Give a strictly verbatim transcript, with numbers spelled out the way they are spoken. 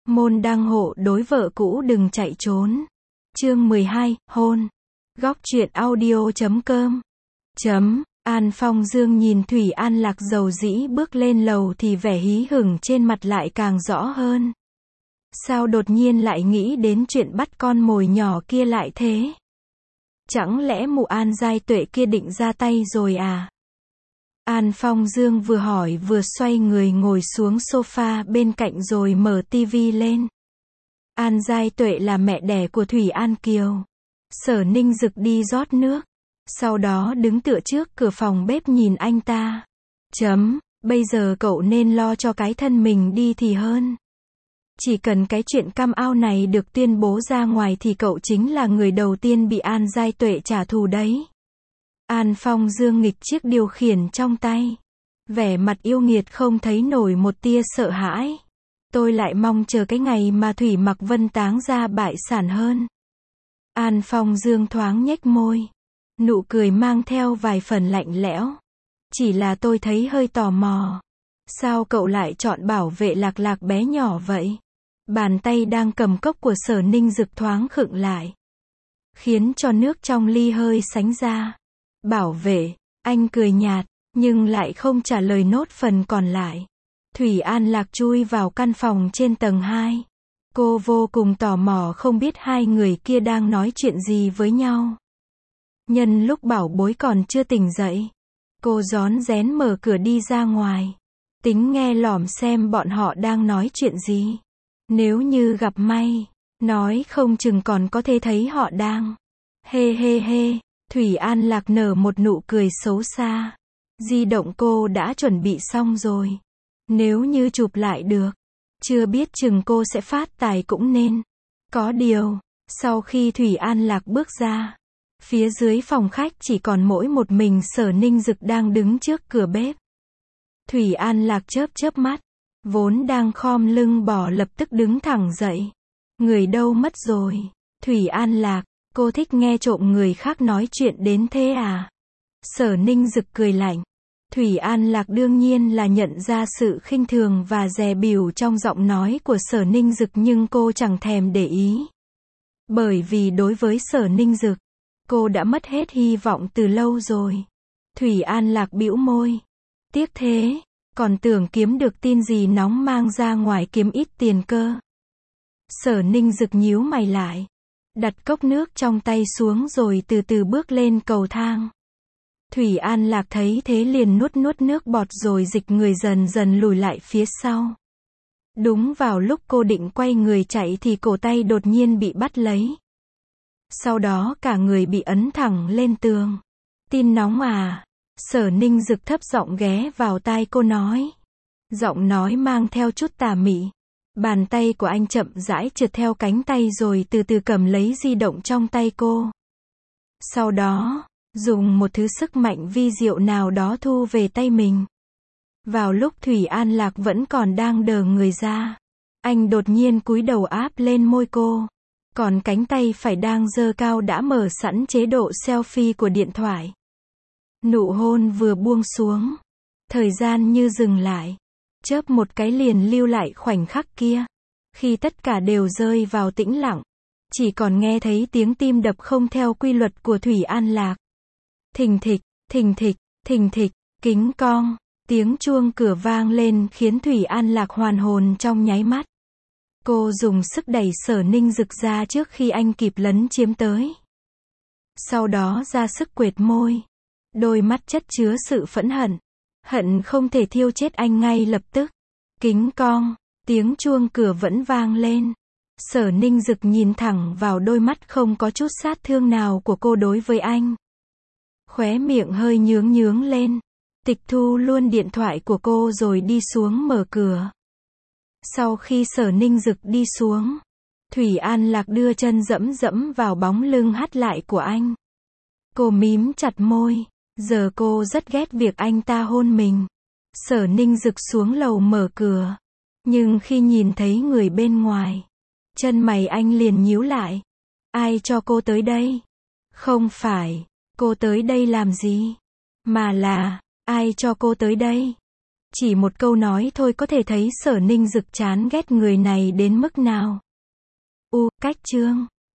Môn đăng hộ đối vợ cũ đừng chạy trốn. Chương mười hai, hôn. Góc truyện audio chấm com. Chấm. An Phong Dương nhìn Thủy An Lạc dầu dĩ bước lên lầu thì vẻ hí hửng trên mặt lại càng rõ hơn. Sao đột nhiên lại nghĩ đến chuyện bắt con mồi nhỏ kia lại thế? Chẳng lẽ mụ An Giai Tuệ kia định ra tay rồi à? An Phong Dương vừa hỏi vừa xoay người ngồi xuống sofa bên cạnh rồi mở tivi lên. An Giai Tuệ là mẹ đẻ của Thủy An Kiều. Sở Ninh Dực đi rót nước. Sau đó đứng tựa trước cửa phòng bếp nhìn anh ta. Chấm, bây giờ cậu nên lo cho cái thân mình đi thì hơn. Chỉ cần cái chuyện cam ao này được tuyên bố ra ngoài thì cậu chính là người đầu tiên bị An Giai Tuệ trả thù đấy. An Phong Dương nghịch chiếc điều khiển trong tay. Vẻ mặt yêu nghiệt không thấy nổi một tia sợ hãi. Tôi lại mong chờ cái ngày mà Thủy Mặc Vân táng ra bại sản hơn. An Phong Dương thoáng nhếch môi. Nụ cười mang theo vài phần lạnh lẽo. Chỉ là tôi thấy hơi tò mò. Sao cậu lại chọn bảo vệ Lạc Lạc bé nhỏ vậy? Bàn tay đang cầm cốc của Sở Ninh Dực thoáng khựng lại. Khiến cho nước trong ly hơi sánh ra. Bảo vệ, anh cười nhạt, nhưng lại không trả lời nốt phần còn lại. Thủy An Lạc chui vào căn phòng trên tầng hai. Cô vô cùng tò mò không biết hai người kia đang nói chuyện gì với nhau. Nhân lúc bảo bối còn chưa tỉnh dậy, cô rón rén mở cửa đi ra ngoài. Tính nghe lỏm xem bọn họ đang nói chuyện gì. Nếu như gặp may, nói không chừng còn có thể thấy họ đang. Hê hê hê, Thủy An Lạc nở một nụ cười xấu xa. Di động cô đã chuẩn bị xong rồi. Nếu như chụp lại được, chưa biết chừng cô sẽ phát tài cũng nên. Có điều, sau khi Thủy An Lạc bước ra, phía dưới phòng khách chỉ còn mỗi một mình Sở Ninh Dực đang đứng trước cửa bếp. Thủy An Lạc chớp chớp mắt, vốn đang khom lưng bò lập tức đứng thẳng dậy. Người đâu mất rồi? Thủy An Lạc, cô thích nghe trộm người khác nói chuyện đến thế à? Sở Ninh Dực cười lạnh. Thủy An Lạc đương nhiên là nhận ra sự khinh thường và dè bỉu trong giọng nói của Sở Ninh Dực nhưng cô chẳng thèm để ý. Bởi vì đối với Sở Ninh Dực, cô đã mất hết hy vọng từ lâu rồi. Thủy An Lạc bĩu môi. Tiếc thế, còn tưởng kiếm được tin gì nóng mang ra ngoài kiếm ít tiền cơ. Sở Ninh Dực nhíu mày lại. Đặt cốc nước trong tay xuống rồi từ từ bước lên cầu thang. Thủy An Lạc thấy thế liền nuốt nuốt nước bọt rồi dịch người dần dần lùi lại phía sau. Đúng vào lúc cô định quay người chạy thì cổ tay đột nhiên bị bắt lấy. Sau đó cả người bị ấn thẳng lên tường. Tin nóng à? Sở Ninh Dực thấp giọng ghé vào tai cô nói. Giọng nói mang theo chút tà mị. Bàn tay của anh chậm rãi trượt theo cánh tay rồi từ từ cầm lấy di động trong tay cô. Sau đó, dùng một thứ sức mạnh vi diệu nào đó thu về tay mình. Vào lúc Thủy An Lạc vẫn còn đang đờ người ra, anh đột nhiên cúi đầu áp lên môi cô. Còn cánh tay phải đang giơ cao đã mở sẵn chế độ selfie của điện thoại. Nụ hôn vừa buông xuống. Thời gian như dừng lại. Chớp một cái liền lưu lại khoảnh khắc kia. Khi tất cả đều rơi vào tĩnh lặng. Chỉ còn nghe thấy tiếng tim đập không theo quy luật của Thủy An Lạc. Thình thịch, thình thịch, thình thịch, kính cong. Tiếng chuông cửa vang lên khiến Thủy An Lạc hoàn hồn trong nháy mắt. Cô dùng sức đẩy Sở Ninh Dực ra trước khi anh kịp lấn chiếm tới. Sau đó ra sức quệt môi. Đôi mắt chất chứa sự phẫn hận. Hận không thể thiêu chết anh ngay lập tức. Kính cong, tiếng chuông cửa vẫn vang lên. Sở Ninh Dực nhìn thẳng vào đôi mắt không có chút sát thương nào của cô đối với anh. Khóe miệng hơi nhướng nhướng lên. Tịch thu luôn điện thoại của cô rồi đi xuống mở cửa. Sau khi Sở Ninh Dực đi xuống, Thủy An Lạc đưa chân dẫm dẫm vào bóng lưng hắt lại của anh. Cô mím chặt môi. Giờ cô rất ghét việc anh ta hôn mình. Sở Ninh Dực xuống lầu mở cửa. Nhưng khi nhìn thấy người bên ngoài, chân mày anh liền nhíu lại. Ai cho cô tới đây? Không phải, cô tới đây làm gì? Mà là, ai cho cô tới đây? Chỉ một câu nói thôi có thể thấy Sở Ninh Dực chán ghét người này đến mức nào. U, cách chương.